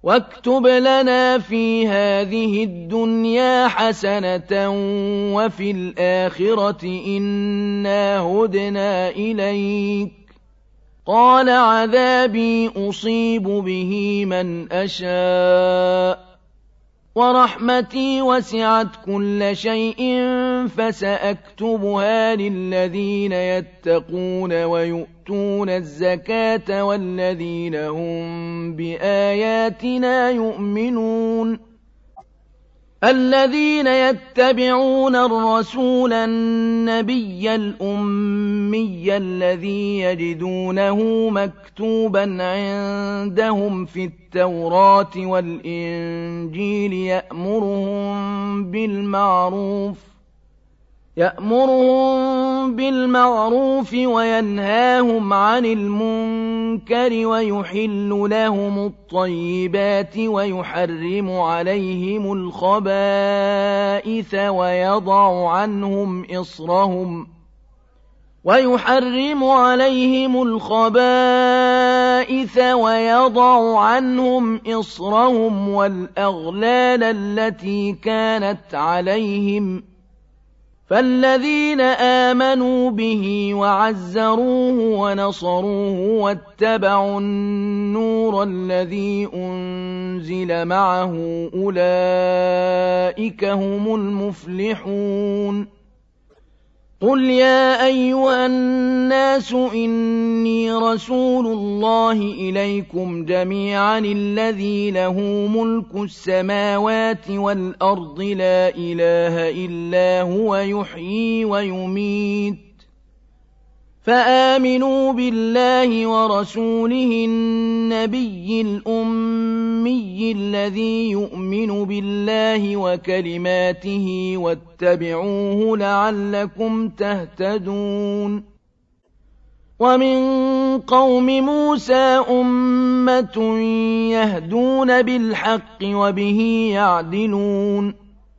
واكتب لنا في هذه الدنيا حسنة وفي الآخرة إنا هدنا إليك قال عذابي أصيب به من أشاء ورحمتي وسعت كل شيء فسأكتبها للذين يتقون ويؤتون الزكاة والذين هم بآياتنا يؤمنون الذين يتبعون الرسول النبي الأمي الذي يجدونه مكتوبا عندهم في التوراة والإنجيل يأمرهم بالمعروف وينهاهم عن المنكر ويحل لهم الطيبات ويحرم عليهم الخبائث ويضع عنهم إصرهم والأغلال التي كانت عليهم فالذين آمنوا به وعزروه ونصروه واتبعوا النور الذي أنزل معه أولئك هم المفلحون قل يا أيها الناس إني رسول الله إليكم جميعا الذي له ملك السماوات والأرض لا إله إلا هو يحيي ويميت فآمنوا بالله ورسوله النبي الأمي الذي يؤمن بالله وكلماته واتبعوه لعلكم تهتدون ومن قوم موسى أمة يهدون بالحق وبه يعدلون